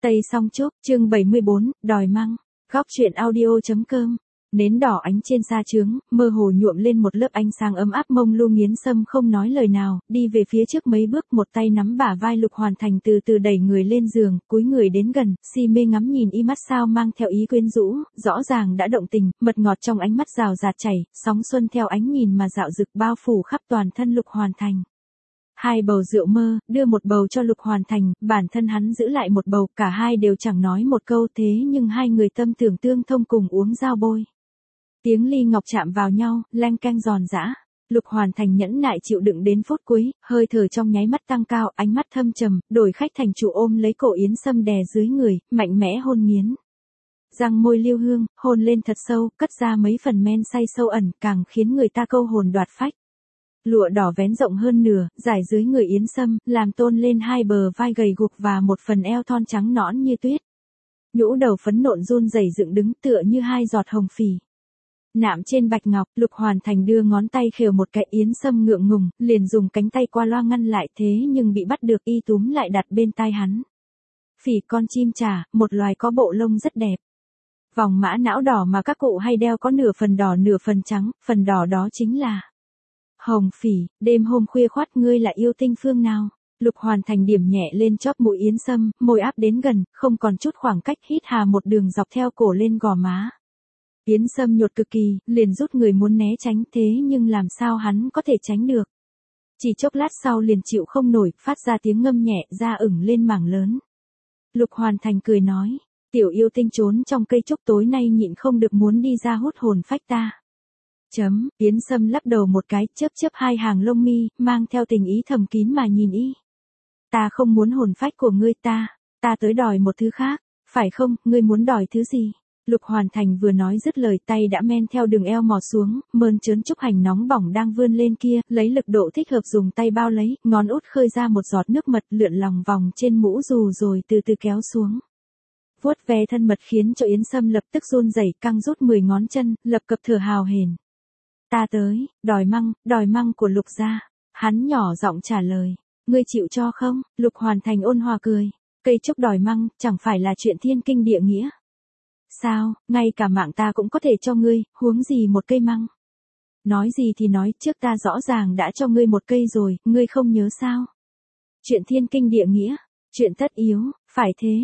Tây Song Trúc, chương 74, đòi măng. Góc truyện audio.com. Nến đỏ ánh trên sa trướng, mơ hồ nhuộm lên một lớp ánh sáng ấm áp. Mông Lu Nghiến Sâm không nói lời nào, đi về phía trước mấy bước, một tay nắm bả vai Lục Hoàn Thành, từ từ đẩy người lên giường, cúi người đến gần, si mê ngắm nhìn y mắt sao mang theo ý quyến rũ, rõ ràng đã động tình, mật ngọt trong ánh mắt rào rạt chảy, sóng xuân theo ánh nhìn mà dạo dực bao phủ khắp toàn thân Lục Hoàn Thành. Hai bầu rượu mơ, đưa một bầu cho Lục Hoàn Thành, bản thân hắn giữ lại một bầu, cả hai đều chẳng nói một câu, thế nhưng hai người tâm tưởng tương thông cùng uống giao bôi. Tiếng ly ngọc chạm vào nhau, leng keng giòn giã. Lục Hoàn Thành nhẫn nại chịu đựng đến phút cuối, hơi thở trong nháy mắt tăng cao, ánh mắt thâm trầm, đổi khách thành chủ ôm lấy cổ Yến Sâm đè dưới người, mạnh mẽ hôn nghiến. Răng môi lưu hương, hôn lên thật sâu, cất ra mấy phần men say sâu ẩn, càng khiến người ta câu hồn đoạt phách. Lụa đỏ vén rộng hơn nửa, trải dưới người Yến Sâm, làm tôn lên hai bờ vai gầy guộc và một phần eo thon trắng nõn như tuyết. Nhũ đầu phấn nộn run rẩy dựng đứng tựa như hai giọt hồng phỉ. Nạm trên bạch ngọc, Lục Hoàn Thành đưa ngón tay khều một cái, Yến Sâm ngượng ngùng, liền dùng cánh tay qua loa ngăn lại, thế nhưng bị bắt được, y túm lại đặt bên tai hắn. Phỉ con chim trả, một loài có bộ lông rất đẹp. Vòng mã não đỏ mà các cụ hay đeo có nửa phần đỏ nửa phần trắng, phần đỏ đó chính là hồng phỉ. Đêm hôm khuya khoắt, ngươi là yêu tinh phương nào? Lục Hoàn Thành điểm nhẹ lên chóp mũi Yến Sâm, môi áp đến gần, không còn chút khoảng cách, hít hà một đường dọc theo cổ lên gò má. Yến Sâm nhột cực kỳ, liền rút người muốn né tránh, thế nhưng làm sao hắn có thể tránh được. Chỉ chốc lát sau liền chịu không nổi, phát ra tiếng ngâm nhẹ, da ửng lên mảng lớn. Lục Hoàn Thành cười nói, tiểu yêu tinh trốn trong cây trúc, tối nay nhịn không được muốn đi ra hút hồn phách ta. Yến Sâm lắc đầu một cái, chớp chớp hai hàng lông mi, mang theo tình ý thầm kín mà nhìn y. Ta không muốn hồn phách của ngươi, ta tới đòi một thứ khác, phải không? Ngươi muốn đòi thứ gì? Lục Hoàn Thành vừa nói dứt lời, tay đã men theo đường eo mò xuống, mơn trớn trúc hành nóng bỏng đang vươn lên kia, lấy lực độ thích hợp dùng tay bao lấy, ngón út khơi ra một giọt nước mật, lượn lòng vòng trên mũ dù rồi từ từ kéo xuống. Vuốt ve thân mật khiến cho Yến Sâm lập tức run rẩy, căng rút 10 ngón chân, lập cập thở hào hển. Ta tới, đòi măng của Lục gia. Hắn nhỏ giọng trả lời. Ngươi chịu cho không? Lục Hoàn Thành ôn hòa cười. Cây trúc đòi măng, chẳng phải là chuyện thiên kinh địa nghĩa. Sao, ngay cả mạng ta cũng có thể cho ngươi, huống gì một cây măng. Nói gì thì nói, trước ta rõ ràng đã cho ngươi một cây rồi, ngươi không nhớ sao? Chuyện thiên kinh địa nghĩa, chuyện tất yếu, phải thế,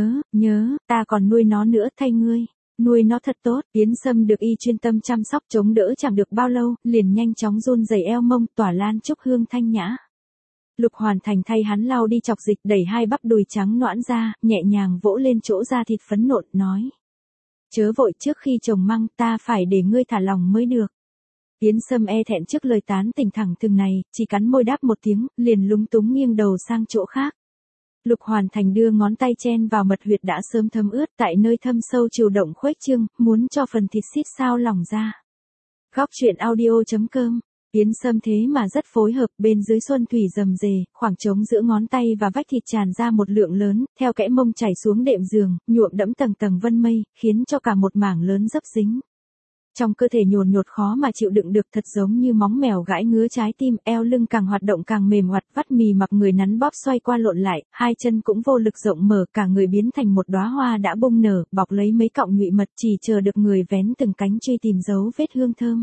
nhớ, ta còn nuôi nó nữa thay ngươi. Nuôi nó thật tốt. Yến Sâm được y chuyên tâm chăm sóc chống đỡ chẳng được bao lâu, liền nhanh chóng run rẩy eo mông, tỏa lan trúc hương thanh nhã. Lục Hoàn Thành thay hắn lau đi chọc dịch, đẩy hai bắp đùi trắng nõn ra, nhẹ nhàng vỗ lên chỗ da thịt phấn nộn, nói. Chớ vội, trước khi trồng măng, ta phải để ngươi thả lòng mới được. Yến Sâm e thẹn trước lời tán tỉnh thẳng thừng này, chỉ cắn môi đáp một tiếng, liền lúng túng nghiêng đầu sang chỗ khác. Lục Hoàn Thành đưa ngón tay chen vào mật huyệt đã sớm thấm ướt, tại nơi thâm sâu chiều động khuếch trương, muốn cho phần thịt xít sao lỏng ra. Góc truyện audio.com. Yến Sâm thế mà rất phối hợp, bên dưới xuân thủy rầm rề, khoảng trống giữa ngón tay và vách thịt tràn ra một lượng lớn, theo kẽ mông chảy xuống đệm giường, nhuộm đẫm tầng tầng vân mây, khiến cho cả một mảng lớn dấp dính. Trong cơ thể nhồn nhột khó mà chịu đựng được, thật giống như móng mèo gãi ngứa trái tim, eo lưng càng hoạt động càng mềm oặt, vắt mì mặc người nắn bóp xoay qua lộn lại, hai chân cũng vô lực rộng mở, cả người biến thành một đóa hoa đã bung nở, bọc lấy mấy cọng nhụy mật, chỉ chờ được người vén từng cánh truy tìm dấu vết hương thơm.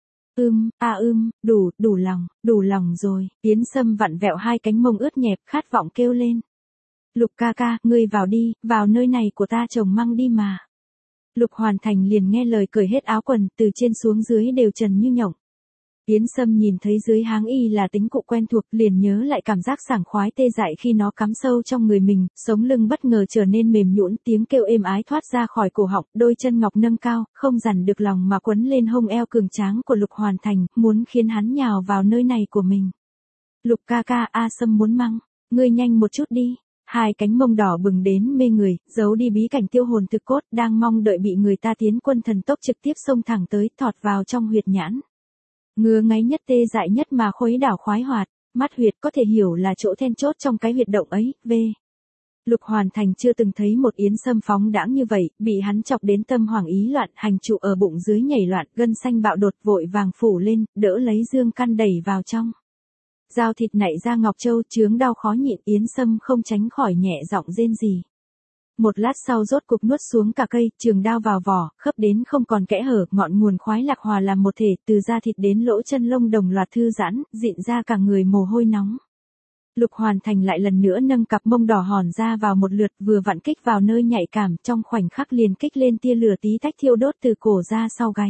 Đủ lòng rồi. Yến Sâm vặn vẹo hai cánh mông ướt nhẹp, khát vọng kêu lên. Lục ca ca, ngươi vào đi, vào nơi này của ta trồng măng đi mà. Lục Hoàn Thành liền nghe lời, cởi hết áo quần, từ trên xuống dưới đều trần như nhộng. Yến Sâm nhìn thấy dưới háng y là tính cụ quen thuộc, liền nhớ lại cảm giác sảng khoái tê dại khi nó cắm sâu trong người mình, sống lưng bất ngờ trở nên mềm nhũn, tiếng kêu êm ái thoát ra khỏi cổ họng, đôi chân ngọc nâng cao, không dằn được lòng mà quấn lên hông eo cường tráng của Lục Hoàn Thành, muốn khiến hắn nhào vào nơi này của mình. Lục ca ca, Sâm muốn măng, ngươi nhanh một chút đi. Hai cánh mông đỏ bừng đến mê người, giấu đi bí cảnh tiêu hồn thực cốt, đang mong đợi bị người ta tiến quân thần tốc trực tiếp xông thẳng tới, thọt vào trong huyệt nhãn. Ngứa ngáy nhất, tê dại nhất mà khuấy đảo khoái hoạt, mắt huyệt có thể hiểu là chỗ then chốt trong cái huyệt động ấy. Lục Hoàn Thành chưa từng thấy một Yến Sâm phóng đãng như vậy, bị hắn chọc đến tâm hoảng ý loạn, hành trụ ở bụng dưới nhảy loạn, gân xanh bạo đột, vội vàng phủ lên, đỡ lấy dương căn đẩy vào trong. Dao thịt nảy ra ngọc châu, chướng đau khó nhịn, Yến Sâm không tránh khỏi nhẹ giọng rên rỉ. Một lát sau rốt cục nuốt xuống cả cây, trường đao vào vỏ, khớp đến không còn kẽ hở, ngọn nguồn khoái lạc hòa làm một thể, từ da thịt đến lỗ chân lông đồng loạt thư giãn, dịn ra cả người mồ hôi nóng. Lục Hoàn Thành lại lần nữa nâng cặp mông đỏ hòn ra vào một lượt, vừa vặn kích vào nơi nhạy cảm, trong khoảnh khắc liền kích lên tia lửa tí tách thiêu đốt từ cổ ra sau gáy.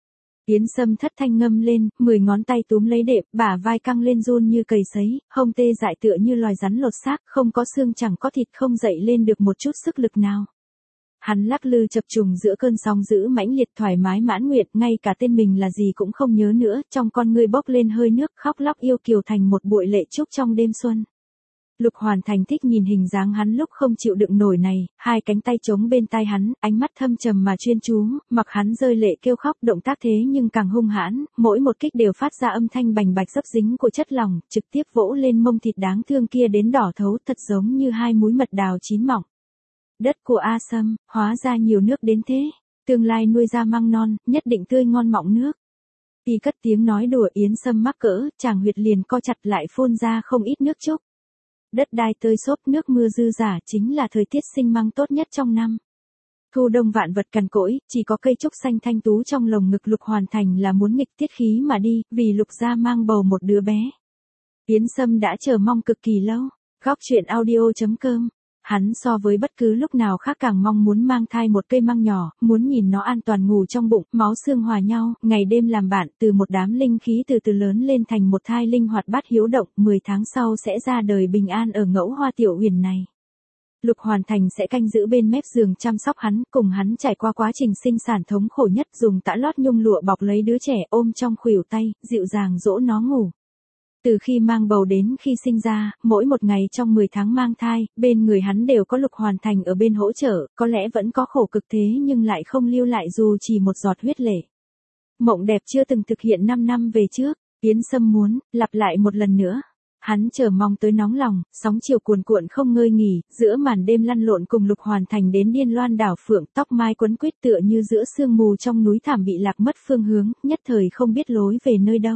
Yến Sâm thất thanh ngâm lên, 10 ngón tay túm lấy đệm, bả vai căng lên run như cầy sấy, hông tê dại tựa như loài rắn lột xác, không có xương chẳng có thịt, không dậy lên được một chút sức lực nào. Hắn lắc lư chập trùng giữa cơn sóng dữ mãnh liệt, thoải mái mãn nguyện, ngay cả tên mình là gì cũng không nhớ nữa, trong con ngươi bốc lên hơi nước, khóc lóc yêu kiều thành một bụi lệ trúc trong đêm xuân. Lục Hoàn Thành thích nhìn hình dáng hắn lúc không chịu đựng nổi này, hai cánh tay chống bên tai hắn, ánh mắt thâm trầm mà chuyên chú, mặc hắn rơi lệ kêu khóc, động tác thế nhưng càng hung hãn, mỗi một kích đều phát ra âm thanh bành bạch dấp dính của chất lỏng, trực tiếp vỗ lên mông thịt đáng thương kia đến đỏ thấu, thật giống như hai múi mật đào chín mọng. Đất của A Sâm, hóa ra nhiều nước đến thế, tương lai nuôi ra măng non, nhất định tươi ngon mọng nước. Y cất tiếng nói đùa, Yến Sâm mắc cỡ, chàng huyệt liền co chặt lại phun ra không ít nước trúc. Đất đai tơi xốp, nước mưa dư dả, chính là thời tiết sinh măng tốt nhất trong năm. Thu đông vạn vật cằn cỗi, chỉ có cây trúc xanh thanh tú trong lồng ngực Lục Hoàn Thành là muốn nghịch tiết khí mà đi, vì Lục gia mang bầu một đứa bé. Yến Sâm đã chờ mong cực kỳ lâu. Góc truyện audio.com. Hắn so với bất cứ lúc nào khác càng mong muốn mang thai một cây măng nhỏ, muốn nhìn nó an toàn ngủ trong bụng, máu xương hòa nhau, ngày đêm làm bạn, từ một đám linh khí từ từ lớn lên thành một thai linh hoạt bát hiếu động, 10 tháng sau sẽ ra đời bình an ở Ngẫu Hoa Tiểu Huyền này. Lục Hoàn Thành sẽ canh giữ bên mép giường chăm sóc hắn, cùng hắn trải qua quá trình sinh sản thống khổ nhất, dùng tã lót nhung lụa bọc lấy đứa trẻ, ôm trong khuỷu tay, dịu dàng dỗ nó ngủ. Từ khi mang bầu đến khi sinh ra, mỗi một ngày trong 10 tháng mang thai, bên người hắn đều có Lục Hoàn Thành ở bên hỗ trợ, có lẽ vẫn có khổ cực thế nhưng lại không lưu lại dù chỉ một giọt huyết lệ. Mộng đẹp chưa từng thực hiện 5 năm về trước, Yến Sâm muốn lặp lại một lần nữa. Hắn chờ mong tới nóng lòng, sóng chiều cuồn cuộn không ngơi nghỉ, giữa màn đêm lăn lộn cùng Lục Hoàn Thành đến điên loan đảo phượng, tóc mai quấn quýt tựa như giữa sương mù trong núi thảm bị lạc mất phương hướng, nhất thời không biết lối về nơi đâu.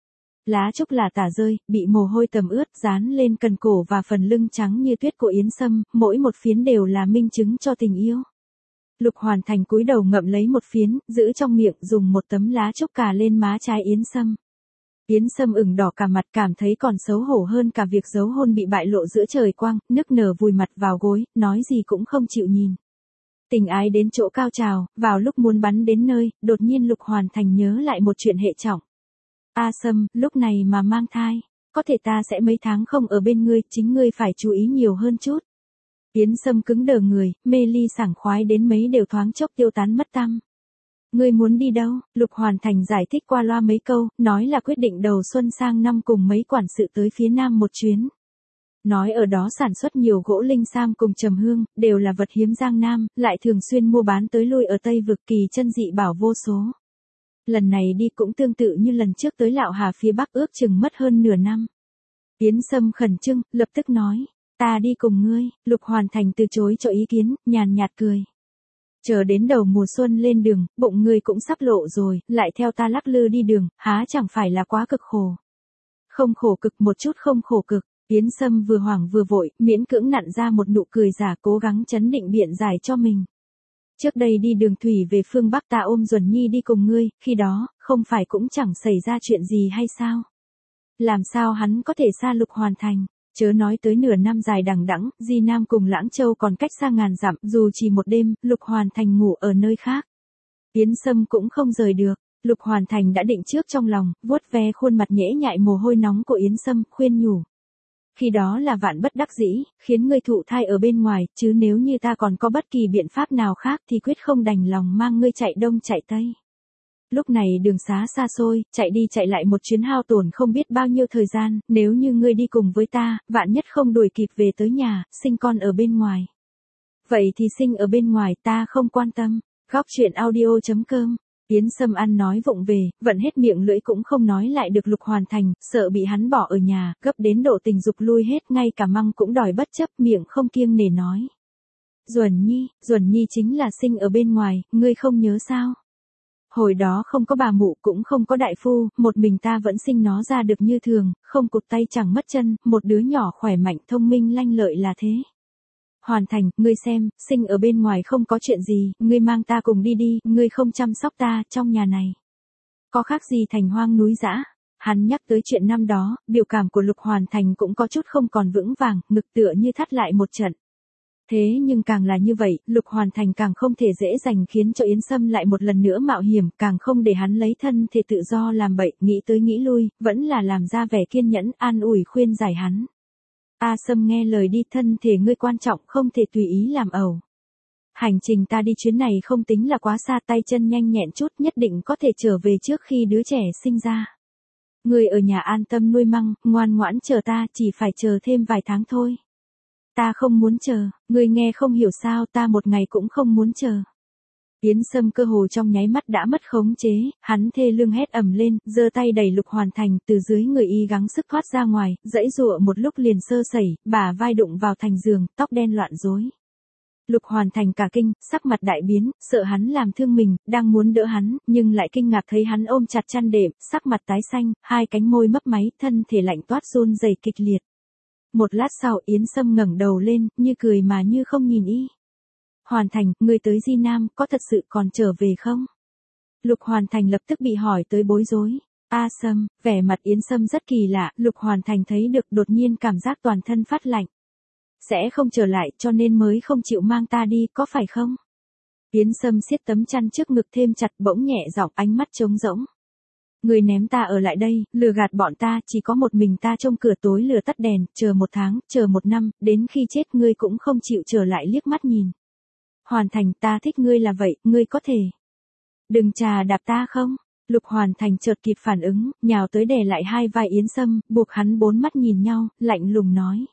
Lá trúc là tả rơi, bị mồ hôi tầm ướt dán lên cần cổ và phần lưng trắng như tuyết của Yến Sâm, mỗi một phiến đều là minh chứng cho tình yêu. Lục Hoàn Thành cúi đầu ngậm lấy một phiến, giữ trong miệng, dùng một tấm lá trúc cà lên má trái Yến Sâm. Yến Sâm ửng đỏ cả mặt, cảm thấy còn xấu hổ hơn cả việc giấu hôn bị bại lộ giữa trời quang, nức nở vùi mặt vào gối, nói gì cũng không chịu nhìn. Tình ái đến chỗ cao trào, vào lúc muốn bắn đến nơi, đột nhiên Lục Hoàn Thành nhớ lại một chuyện hệ trọng. A Sâm, lúc này mà mang thai, có thể ta sẽ mấy tháng không ở bên ngươi, chính ngươi phải chú ý nhiều hơn chút. Yến Sâm cứng đờ người, mê ly sảng khoái đến mấy đều thoáng chốc tiêu tán mất tăm. Ngươi muốn đi đâu? Lục Hoàn Thành giải thích qua loa mấy câu, nói là quyết định đầu xuân sang năm cùng mấy quản sự tới phía nam một chuyến. Nói ở đó sản xuất nhiều gỗ linh sam cùng trầm hương, đều là vật hiếm Giang Nam, lại thường xuyên mua bán tới lui ở Tây Vực, kỳ chân dị bảo vô số. Lần này đi cũng tương tự như lần trước tới Lạo Hà phía Bắc, ước chừng mất hơn nửa năm. Yến Sâm khẩn trương, lập tức nói, ta đi cùng ngươi. Lục Hoàn Thành từ chối cho ý kiến, nhàn nhạt cười. Chờ đến đầu mùa xuân lên đường, bụng ngươi cũng sắp lộ rồi, lại theo ta lắc lư đi đường, há chẳng phải là quá cực khổ. Không khổ cực, một chút không khổ cực. Yến Sâm vừa hoảng vừa vội, miễn cưỡng nặn ra một nụ cười giả, cố gắng chấn định biện giải cho mình. Trước đây đi đường thủy về phương Bắc ta ôm Duẩn Nhi đi cùng ngươi, khi đó, không phải cũng chẳng xảy ra chuyện gì hay sao? Làm sao hắn có thể xa Lục Hoàn Thành? Chớ nói tới nửa năm dài đằng đẵng, Di Nam cùng Lãng Châu còn cách xa ngàn dặm, dù chỉ một đêm, Lục Hoàn Thành ngủ ở nơi khác. Yến Sâm cũng không rời được, Lục Hoàn Thành đã định trước trong lòng, vuốt ve khuôn mặt nhễ nhại mồ hôi nóng của Yến Sâm, khuyên nhủ. Khi đó là vạn bất đắc dĩ, khiến ngươi thụ thai ở bên ngoài, chứ nếu như ta còn có bất kỳ biện pháp nào khác thì quyết không đành lòng mang ngươi chạy đông chạy tây. Lúc này đường xá xa xôi, chạy đi chạy lại một chuyến hao tổn không biết bao nhiêu thời gian, nếu như ngươi đi cùng với ta, vạn nhất không đuổi kịp về tới nhà, sinh con ở bên ngoài. Vậy thì sinh ở bên ngoài, ta không quan tâm. Góc truyện audio.com. Yến Sâm ăn nói vụng về, vận hết miệng lưỡi cũng không nói lại được Lục Hoàn Thành, sợ bị hắn bỏ ở nhà, gấp đến độ tình dục lui hết, ngay cả măng cũng đòi bất chấp, miệng không kiêng nể nói. Duẩn Nhi chính là sinh ở bên ngoài, ngươi không nhớ sao? Hồi đó không có bà mụ cũng không có đại phu, một mình ta vẫn sinh nó ra được như thường, không cụt tay chẳng mất chân, một đứa nhỏ khỏe mạnh thông minh lanh lợi là thế. Hoàn Thành, ngươi xem, sinh ở bên ngoài không có chuyện gì, ngươi mang ta cùng đi đi, ngươi không chăm sóc ta, trong nhà này. Có khác gì thành hoang núi dã. Hắn nhắc tới chuyện năm đó, biểu cảm của Lục Hoàn Thành cũng có chút không còn vững vàng, ngực tựa như thắt lại một trận. Thế nhưng càng là như vậy, Lục Hoàn Thành càng không thể dễ dàng khiến cho Yến Sâm lại một lần nữa mạo hiểm, càng không để hắn lấy thân thể tự do làm bậy, nghĩ tới nghĩ lui, vẫn là làm ra vẻ kiên nhẫn, an ủi khuyên giải hắn. A Sâm nghe lời đi, thân thể ngươi quan trọng, không thể tùy ý làm ẩu. Hành trình ta đi chuyến này không tính là quá xa, tay chân nhanh nhẹn chút, nhất định có thể trở về trước khi đứa trẻ sinh ra. Ngươi ở nhà an tâm nuôi măng, ngoan ngoãn chờ ta, chỉ phải chờ thêm vài tháng thôi. Ta không muốn chờ, ngươi nghe không hiểu sao, ta một ngày cũng không muốn chờ. Yến Sâm cơ hồ trong nháy mắt đã mất khống chế, hắn thê lương hét ầm lên, giơ tay đẩy Lục Hoàn Thành từ dưới người y gắng sức thoát ra ngoài, giãy giụa một lúc liền sơ sẩy, bả vai đụng vào thành giường, tóc đen loạn rối. Lục Hoàn Thành cả kinh, sắc mặt đại biến, sợ hắn làm thương mình, đang muốn đỡ hắn, nhưng lại kinh ngạc thấy hắn ôm chặt chăn đệm, sắc mặt tái xanh, hai cánh môi mấp máy, thân thể lạnh toát run rẩy kịch liệt. Một lát sau Yến Sâm ngẩng đầu lên, như cười mà như không nhìn y. Hoàn Thành, ngươi tới Di Nam, có thật sự còn trở về không? Lục Hoàn Thành lập tức bị hỏi tới bối rối. A Sâm, vẻ mặt Yến Sâm rất kỳ lạ, Lục Hoàn Thành thấy được đột nhiên cảm giác toàn thân phát lạnh. Sẽ không trở lại cho nên mới không chịu mang ta đi, có phải không? Yến Sâm siết tấm chăn trước ngực thêm chặt, bỗng nhẹ giọng, ánh mắt trống rỗng. Ngươi ném ta ở lại đây, lừa gạt bọn ta, chỉ có một mình ta trông cửa tối lửa tắt đèn, chờ 1 tháng, chờ 1 năm, đến khi chết ngươi cũng không chịu trở lại liếc mắt nhìn. Hoàn Thành, ta thích ngươi là vậy, ngươi có thể đừng chà đạp ta không? Lục Hoàn Thành chợt kịp phản ứng, nhào tới đè lại hai vai Yến Sâm, buộc hắn 4 mắt nhìn nhau, lạnh lùng nói.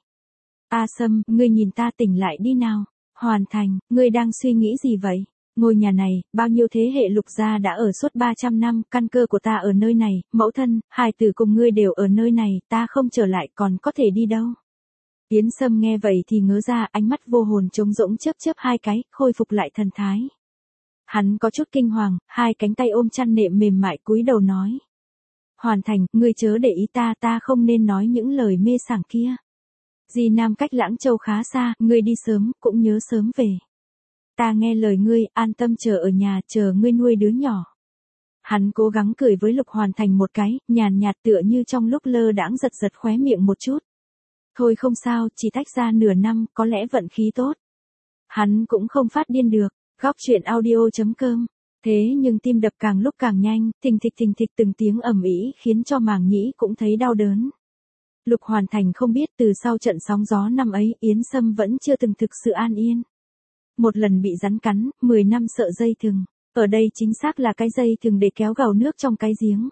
A Sâm, ngươi nhìn ta tỉnh lại đi nào. Hoàn Thành, ngươi đang suy nghĩ gì vậy? Ngôi nhà này, bao nhiêu thế hệ Lục gia đã ở suốt 300 năm, căn cơ của ta ở nơi này, mẫu thân, hài tử cùng ngươi đều ở nơi này, ta không trở lại còn có thể đi đâu. Yến Sâm nghe vậy thì ngớ ra, ánh mắt vô hồn trống rỗng chớp chớp hai cái, khôi phục lại thần thái. Hắn có chút kinh hoàng, hai cánh tay ôm chăn nệm mềm mại cúi đầu nói. Hoàn Thành, ngươi chớ để ý ta, ta không nên nói những lời mê sảng kia. Di Nam cách Lãng Châu khá xa, ngươi đi sớm, cũng nhớ sớm về. Ta nghe lời ngươi, an tâm chờ ở nhà, chờ ngươi nuôi đứa nhỏ. Hắn cố gắng cười với Lục Hoàn Thành một cái, nhàn nhạt tựa như trong lúc lơ đãng giật giật khóe miệng một chút. Thôi không sao, chỉ tách ra nửa năm, có lẽ vận khí tốt. Hắn cũng không phát điên được. Góc truyện audio.com. Thế nhưng tim đập càng lúc càng nhanh, thình thịch từng tiếng ầm ĩ khiến cho màng nhĩ cũng thấy đau đớn. Lục Hoàn Thành không biết từ sau trận sóng gió năm ấy, Yến Sâm vẫn chưa từng thực sự an yên. Một lần bị rắn cắn, 10 năm sợ dây thừng. Ở đây chính xác là cái dây thừng để kéo gầu nước trong cái giếng.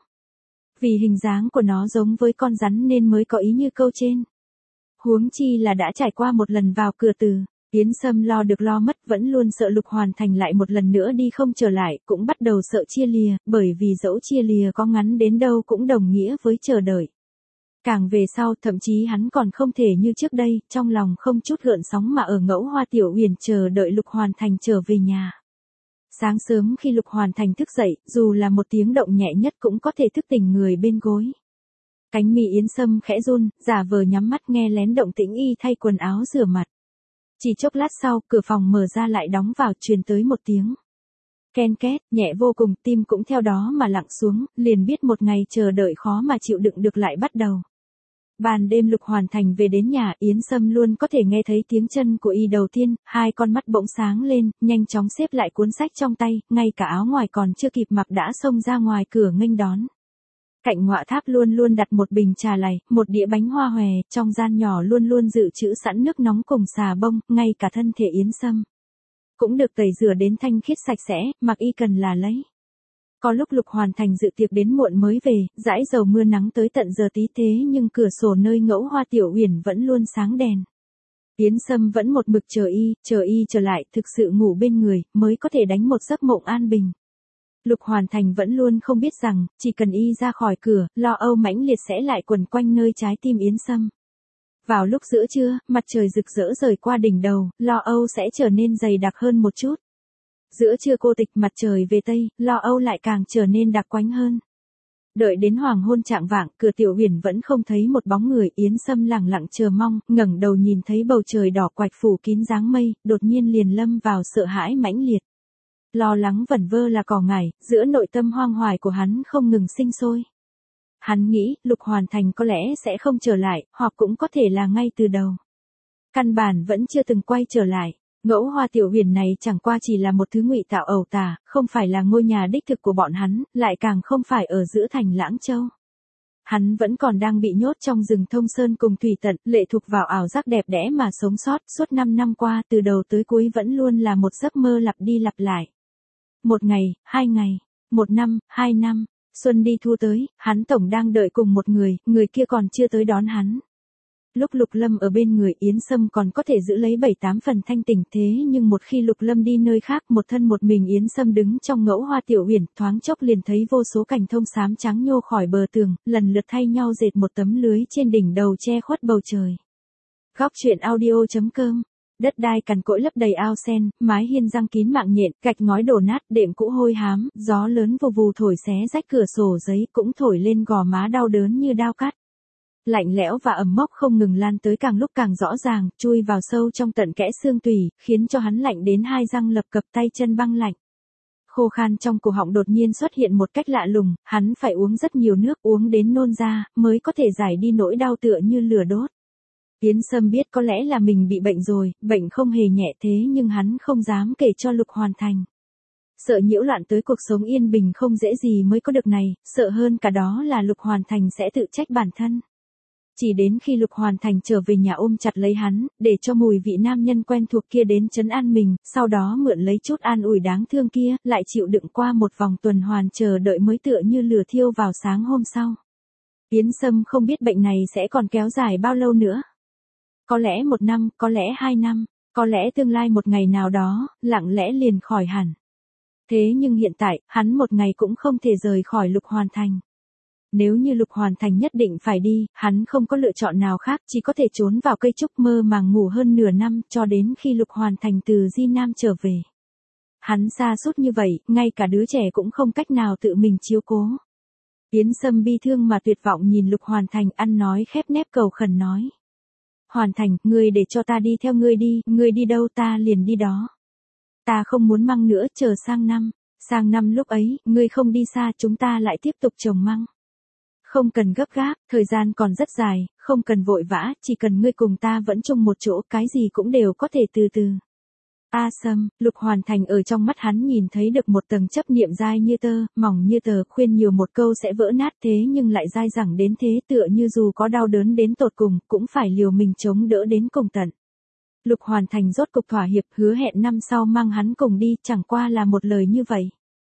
Vì hình dáng của nó giống với con rắn nên mới có ý như câu trên. Huống chi là đã trải qua một lần vào cửa từ. Yến Sâm lo được lo mất, vẫn luôn sợ Lục Hoàn Thành lại một lần nữa đi không trở lại, cũng bắt đầu sợ chia lìa, bởi vì dẫu chia lìa có ngắn đến đâu cũng đồng nghĩa với chờ đợi. Càng về sau, thậm chí hắn còn không thể như trước đây, trong lòng không chút gợn sóng mà ở Ngẫu Hoa Tiểu Uyển chờ đợi Lục Hoàn Thành trở về nhà. Sáng sớm khi Lục Hoàn Thành thức dậy, dù là một tiếng động nhẹ nhất cũng có thể thức tỉnh người bên gối. Cánh mi Yến Sâm khẽ run, giả vờ nhắm mắt nghe lén động tĩnh y thay quần áo rửa mặt. Chỉ chốc lát sau, cửa phòng mở ra lại đóng vào, truyền tới một tiếng ken két, nhẹ vô cùng, tim cũng theo đó mà lặng xuống, liền biết một ngày chờ đợi khó mà chịu đựng được lại bắt đầu. Ban đêm Lục Hoàn Thành về đến nhà, Yến Sâm luôn có thể nghe thấy tiếng chân của y đầu tiên, hai con mắt bỗng sáng lên, nhanh chóng xếp lại cuốn sách trong tay, ngay cả áo ngoài còn chưa kịp mặc đã xông ra ngoài cửa nghênh đón. Cạnh ngọa tháp luôn luôn đặt một bình trà lày, một đĩa bánh hoa hòe, trong gian nhỏ luôn luôn dự trữ sẵn nước nóng cùng xà bông, ngay cả thân thể Yến Sâm cũng được tẩy rửa đến thanh khiết sạch sẽ, mặc y cần là lấy. Có lúc Lục Hoàn Thành dự tiệc đến muộn mới về, dãi dầu mưa nắng tới tận giờ tí thế nhưng cửa sổ nơi Ngẫu Hoa Tiểu Uyển vẫn luôn sáng đèn. Yến Sâm vẫn một mực chờ y trở lại, thực sự ngủ bên người, mới có thể đánh một giấc mộng an bình. Lục Hoàn Thành vẫn luôn không biết rằng, chỉ cần y ra khỏi cửa, lo âu mãnh liệt sẽ lại quần quanh nơi trái tim Yến Sâm. Vào lúc giữa trưa, mặt trời rực rỡ rời qua đỉnh đầu, lo âu sẽ trở nên dày đặc hơn một chút. Giữa trưa cô tịch mặt trời về tây, lo âu lại càng trở nên đặc quánh hơn. Đợi đến hoàng hôn chạng vạng, cửa Tiểu Huyền vẫn không thấy một bóng người, Yến Sâm lẳng lặng chờ mong, ngẩng đầu nhìn thấy bầu trời đỏ quạch phủ kín dáng mây, đột nhiên liền lâm vào sợ hãi mãnh liệt. Lo lắng vẩn vơ là cỏ ngải, giữa nội tâm hoang hoài của hắn không ngừng sinh sôi. Hắn nghĩ, Lục Hoàn Thành có lẽ sẽ không trở lại, hoặc cũng có thể là ngay từ đầu. Căn bản vẫn chưa từng quay trở lại. Ngẫu Hoa Tiểu Huyền này chẳng qua chỉ là một thứ ngụy tạo ẩu tả, không phải là ngôi nhà đích thực của bọn hắn, lại càng không phải ở giữa thành Lãng Châu. Hắn vẫn còn đang bị nhốt trong rừng Thông Sơn cùng Thủy Tận, lệ thuộc vào ảo giác đẹp đẽ mà sống sót, suốt 5 năm qua, từ đầu tới cuối vẫn luôn là một giấc mơ lặp đi lặp lại. Một ngày, 2 ngày, 1 năm, 2 năm, xuân đi thu tới, hắn tổng đang đợi cùng một người kia còn chưa tới đón hắn. Lúc Lục Lâm ở bên người Yến Sâm còn có thể giữ lấy 7-8 phần thanh tỉnh, thế nhưng một khi Lục Lâm đi nơi khác, một thân một mình Yến Sâm đứng trong Ngẫu Hoa Tiểu Huyền, thoáng chốc liền thấy vô số cành thông xám trắng nhô khỏi bờ tường, lần lượt thay nhau dệt một tấm lưới trên đỉnh đầu che khuất bầu trời. Góc truyện audio.com. Đất đai cằn cỗi lấp đầy ao sen, mái hiên răng kín mạng nhện, gạch ngói đổ nát, đệm cũ hôi hám, gió lớn vù vù thổi xé rách cửa sổ giấy, cũng thổi lên gò má đau đớn như dao cắt. Lạnh lẽo và ẩm mốc không ngừng lan tới, càng lúc càng rõ ràng, chui vào sâu trong tận kẽ xương tủy, khiến cho hắn lạnh đến hai răng lập cập, tay chân băng lạnh. Khô khan trong cổ họng đột nhiên xuất hiện một cách lạ lùng, hắn phải uống rất nhiều nước, uống đến nôn ra, mới có thể giải đi nỗi đau tựa như lửa đốt. Yến Sâm biết có lẽ là mình bị bệnh rồi, bệnh không hề nhẹ, thế nhưng hắn không dám kể cho Lục Hoàn Thành. Sợ nhiễu loạn tới cuộc sống yên bình không dễ gì mới có được này, sợ hơn cả đó là Lục Hoàn Thành sẽ tự trách bản thân. Chỉ đến khi Lục Hoàn Thành trở về nhà ôm chặt lấy hắn, để cho mùi vị nam nhân quen thuộc kia đến trấn an mình, sau đó mượn lấy chút an ủi đáng thương kia, lại chịu đựng qua một vòng tuần hoàn chờ đợi mới tựa như lửa thiêu vào sáng hôm sau. Yến Sâm không biết bệnh này sẽ còn kéo dài bao lâu nữa. Có lẽ 1 năm, có lẽ 2 năm, có lẽ tương lai một ngày nào đó, lặng lẽ liền khỏi hẳn. Thế nhưng hiện tại, hắn một ngày cũng không thể rời khỏi Lục Hoàn Thành. Nếu như Lục Hoàn Thành nhất định phải đi, hắn không có lựa chọn nào khác, chỉ có thể trốn vào cây trúc mơ màng ngủ hơn nửa năm, cho đến khi Lục Hoàn Thành từ Di Nam trở về. Hắn sa sút như vậy, ngay cả đứa trẻ cũng không cách nào tự mình chiếu cố. Yến Sâm bi thương mà tuyệt vọng nhìn Lục Hoàn Thành, ăn nói khép nép cầu khẩn nói. Hoàn Thành, ngươi để cho ta đi theo ngươi đi, ngươi đi đâu ta liền đi đó. Ta không muốn măng nữa, chờ sang năm lúc ấy, ngươi không đi xa, chúng ta lại tiếp tục trồng măng. Không cần gấp gáp, thời gian còn rất dài, không cần vội vã, chỉ cần ngươi cùng ta vẫn chung một chỗ, cái gì cũng đều có thể từ từ. A Sâm, Lục Hoàn Thành ở trong mắt hắn nhìn thấy được một tầng chấp niệm dai như tơ, mỏng như tờ, khuyên nhiều một câu sẽ vỡ nát, thế nhưng lại dai dẳng đến thế, tựa như dù có đau đớn đến tột cùng, cũng phải liều mình chống đỡ đến cùng tận. Lục Hoàn Thành rốt cục thỏa hiệp, hứa hẹn năm sau mang hắn cùng đi, chẳng qua là một lời như vậy.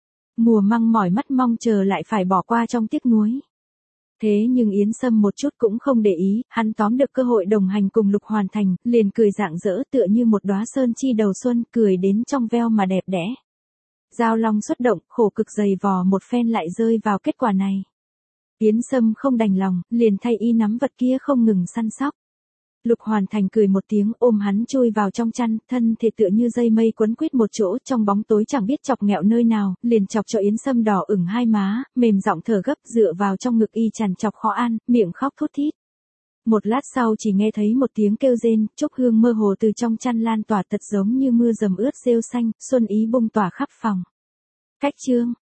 Mùa măng mỏi mắt mong chờ lại phải bỏ qua trong tiếc nuối. Thế nhưng Yến Sâm một chút cũng không để ý, hắn tóm được cơ hội đồng hành cùng Lục Hoàn Thành, liền cười rạng rỡ tựa như một đóa sơn chi đầu xuân, cười đến trong veo mà đẹp đẽ. Giao long xuất động, khổ cực dày vò một phen lại rơi vào kết quả này. Yến Sâm không đành lòng, liền thay y nắm vật kia không ngừng săn sóc. Lục Hoàn Thành cười một tiếng, ôm hắn chui vào trong chăn, thân thể tựa như dây mây quấn quýt một chỗ, trong bóng tối chẳng biết chọc nghẹo nơi nào, liền chọc cho Yến Sâm đỏ ửng hai má, mềm giọng thở gấp, dựa vào trong ngực y chằn chọc khó an, miệng khóc thút thít. Một lát sau chỉ nghe thấy một tiếng kêu rên, trúc hương mơ hồ từ trong chăn lan tỏa, thật giống như mưa dầm ướt rêu xanh, xuân ý bung tỏa khắp phòng. Cách chương